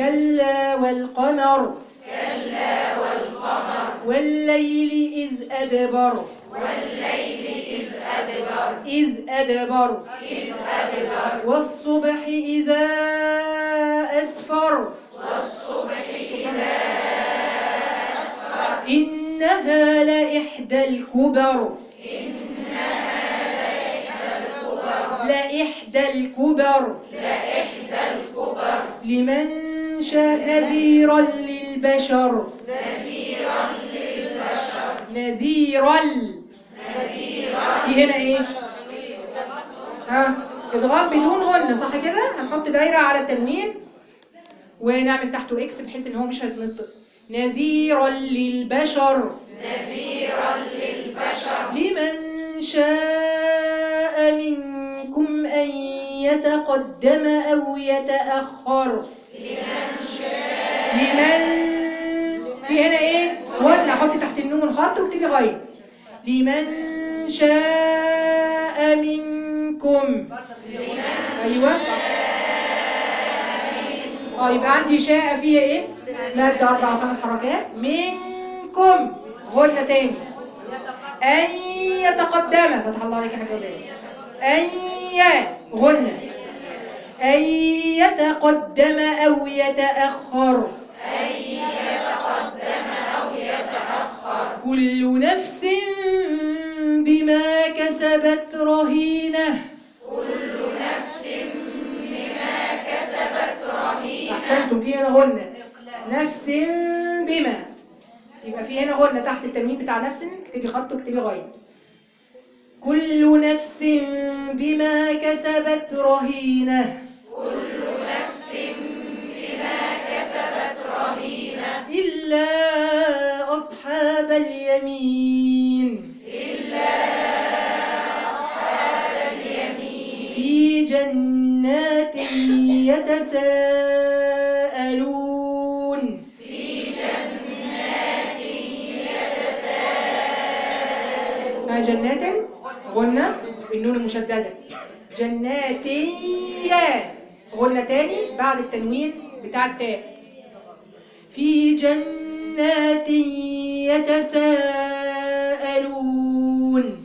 كلا والقمر والليل إذ أدبر والصبح إذا أسفر إنها لإحدى الكبر لمن شاء نذيرا للبشر في هنا ايه؟ ادغام بدون غنة، صح كده؟ هنحط دايرة على التنوين ونعمل تحته اكس بحيث ان هو مش هيتنطق. نذيرا للبشر لمن شاء منكم أن يتقدم أو يتأخر. لمن في هنا ايه؟ غنة، حطي تحت النون خط واكتبي غير. لمن شاء منكم. ايوه يبقى عندي شاء فيها ايه؟ مادة 4 و5 حركات. منكم غنة تاني. أن يتقدم، فتح الله عليك حاجة وداني. غنة. أن يتقدم أو يتأخر. كل نفس بما كسبت رهينة. أحسنتم، في هنا غنة. نفس بما، يبقى في هنا غنة تحت التنوين بتاع نفس، اكتبي خط واكتبي غير. كل نفس بما كسبت رهينة. إلا أصحاب اليمين. في جنات يتساءلون. جنات غنة النون المشددة. جنات غنة تاني بعد التنوين بتاع التاء. في جنات يتساءلون.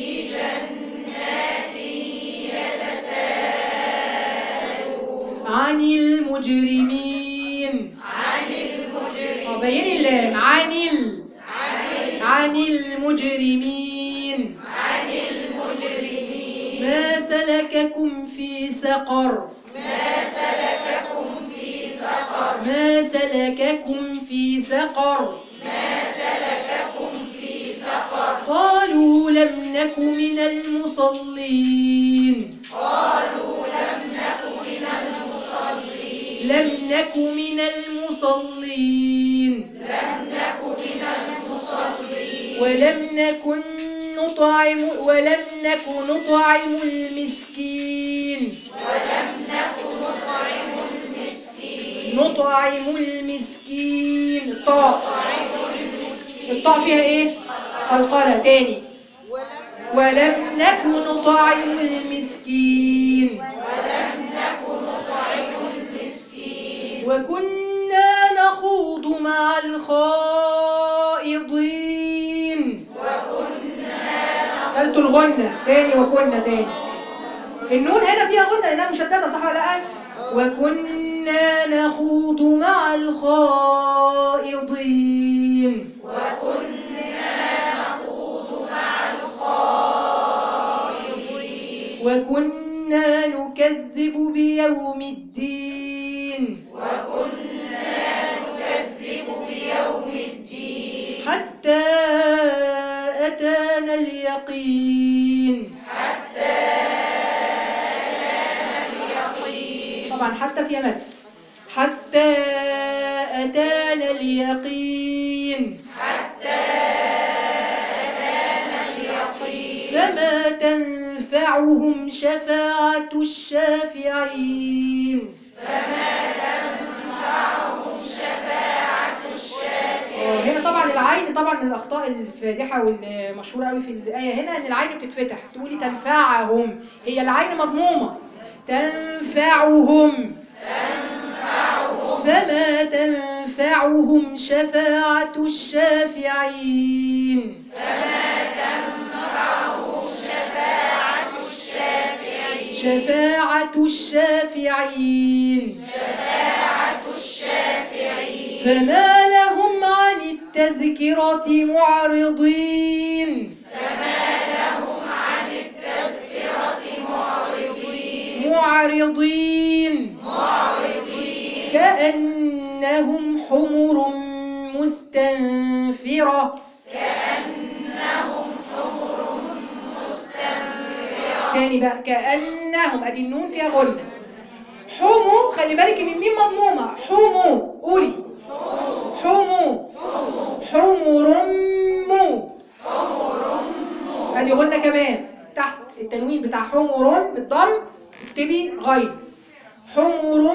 عن المجرمين. بين اللام. عن المجرمين. ما سلككم في سقر. قالوا لم نك من المصلين. ولم نكن نطعم المسكين. الطاء فيها ايه؟ قلقلة تاني. ولم نك نطعم المسكين. وكنا نخوض مع الخائضين. قلت الغنة تاني. وكنا تاني. النون هنا فيها غنة لأنها مشددة، صح ولا لا؟ وكنا نخوض مع الخائضين. وكنا نكذب بيوم الدين. حتى أتانا اليقين. طبعا حتى في مد. حتى أتانا اليقين. فما تنفعهم شفاعة الشافعين. هنا طبعا العين طبعا من الأخطاء الفادحة والمشهورة قوي في الآية هنا إن العين بتتفتح، تقولي تنفعهم، هي العين مضمومة. تنفعهم فما تنفعهم شفاعة الشافعين. شفاعة الشافعين. فما لهم عن التذكرة معرضين. معرضين كأنهم حمر مستنفرة. تاني بقى كأنهم، ادي النون فيها غنة. حمو، خلي بالك ان الميم مضمومة. حمو، قولي حمو. حمر مو، ادي غنة كمان تحت التنوين بتاع حمر بالضم، اكتبي غين. حمر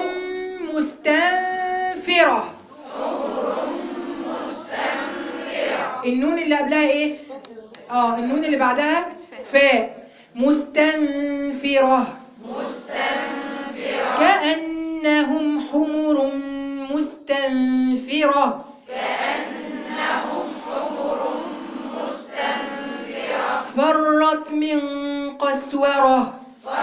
مستنفرة. النون اللي قبلها ايه؟ النون اللي بعدها فاء. مستنفرة. كأنهم حمر مستنفرة. فرت من قسورة.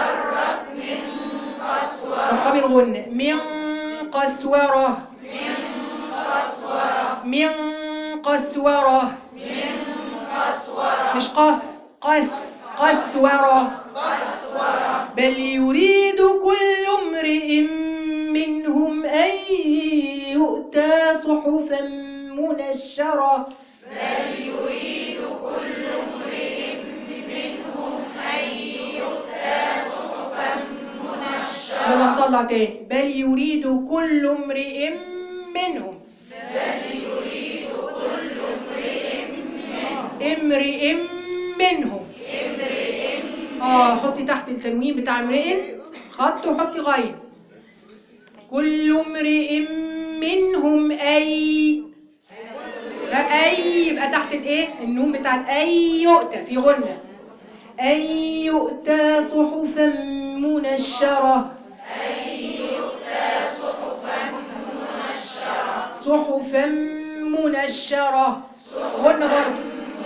رخبي الغنة. من قسورة. من قسورة. مش قسورة. بل يريد كل امرئ منهم أن يؤتى صحفا منشرة. يلا نطلع تاني. بل يريد كل امرئ منهم. امرئ منهم. حطي تحت التنوين بتاع امرئ خط وحطي غين. كل امرئ منهم أي يبقى تحت الايه؟ النون بتاعت أي يؤتى في غنة. أن يؤتى صحفا منشرة. صحفا منشرة. غنة برضه.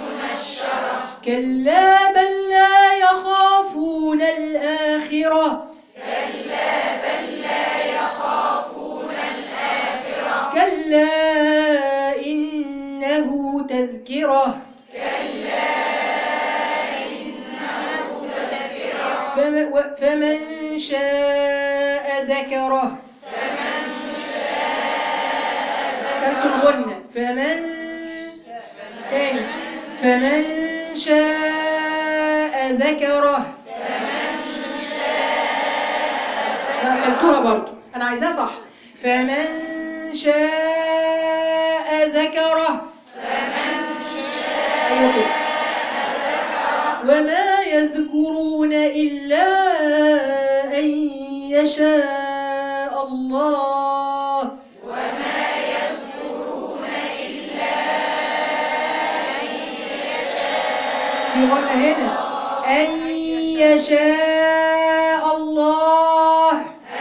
كلا بل لا يخافون الآخرة. كلا إنه تذكرة. فمن شاء ذكره. كانت الغنة. فمن شاء ذكره. خلتوها برضو، أنا عايزاها صح. فمن شاء ذكره. أيوة كده. وما يذكرون إلا أن يشاء الله. في غنة هنا. أن يشاء الله.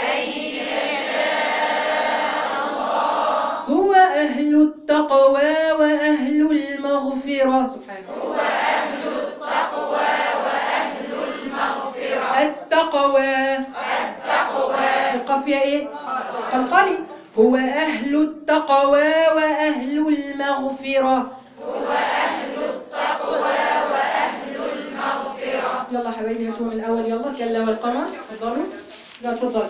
هو أهل التقوى وأهل المغفرة. سبحانه. التقوى. القاف فيها ايه؟ قلقلي. هو أهل التقوى وأهل المغفرة. يلا حبايبي هاتوها من الأول. يلا كلا والقمر. اتفضلوا. لا اتفضلوا.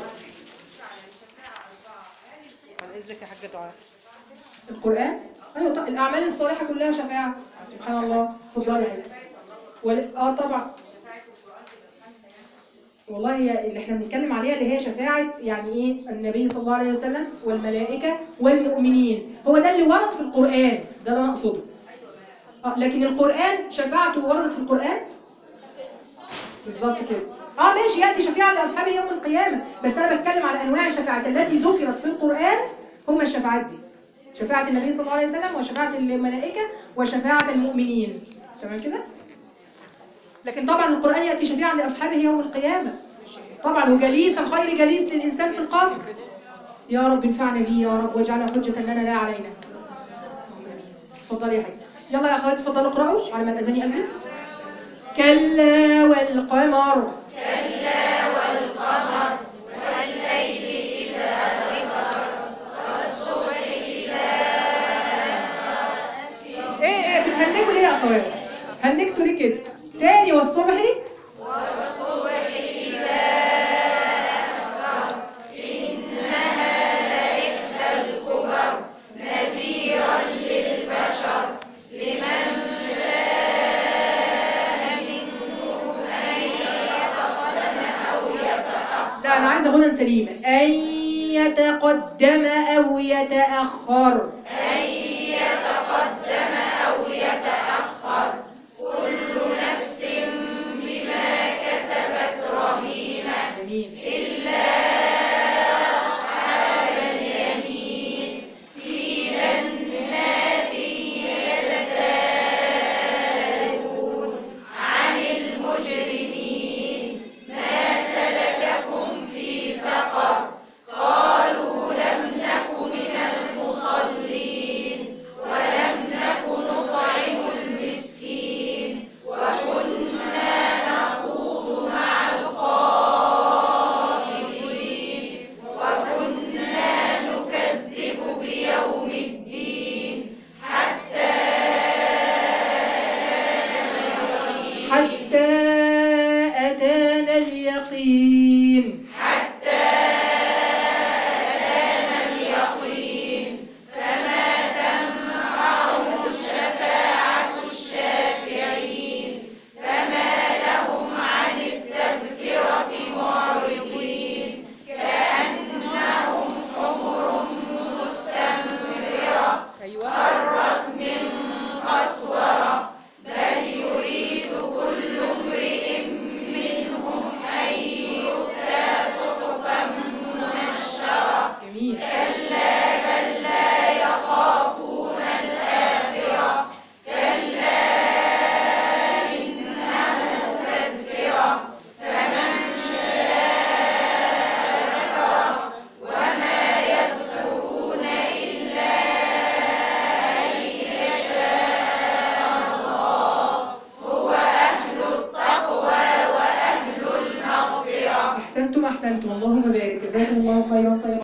عن إذنك يا حاجة دعاء. القرآن. أيوة طبعا الأعمال الصالحة كلها شفاعة. سبحان الله. اتفضلوا يا حبيبي. طبعا. والله هي اللي احنا بنتكلم عليها اللي هي شفاعة يعني ايه؟ النبي صلى الله عليه وسلم والملائكة والمؤمنين. هو ده اللي ورد في القرآن، ده اللي انا اقصده. لكن القرآن شفاعته وردت في القرآن بالظبط كده. ماشي، يأتي شفيعا لأصحابه يوم القيامة، بس أنا بتكلم على أنواع الشفاعات التي ذكرت في القرآن. هما الشفاعات دي: شفاعة النبي صلى الله عليه وسلم، وشفاعة الملائكة، وشفاعة المؤمنين. تمام كده؟ لكن طبعا القرآن يأتي شفيعا لأصحابه يوم القيامة طبعا، وجليس الخير جليس للإنسان في القبر. يا رب انفعنا بيه يا رب، واجعله حجة لنا لا علينا. اتفضلي يا حاج. يلا يا اخواتي اتفضلوا اقرأوا على ما الأذان يأذن. كلا والقمر. ايه بتهنجوا ليه يا اخوات؟ هنجتوا ليه كده؟ تاني والصبح. لا انا عايزه غنى سليمه. ان يتقدم او يتاخر. جميل. حتى أتانا اليقين.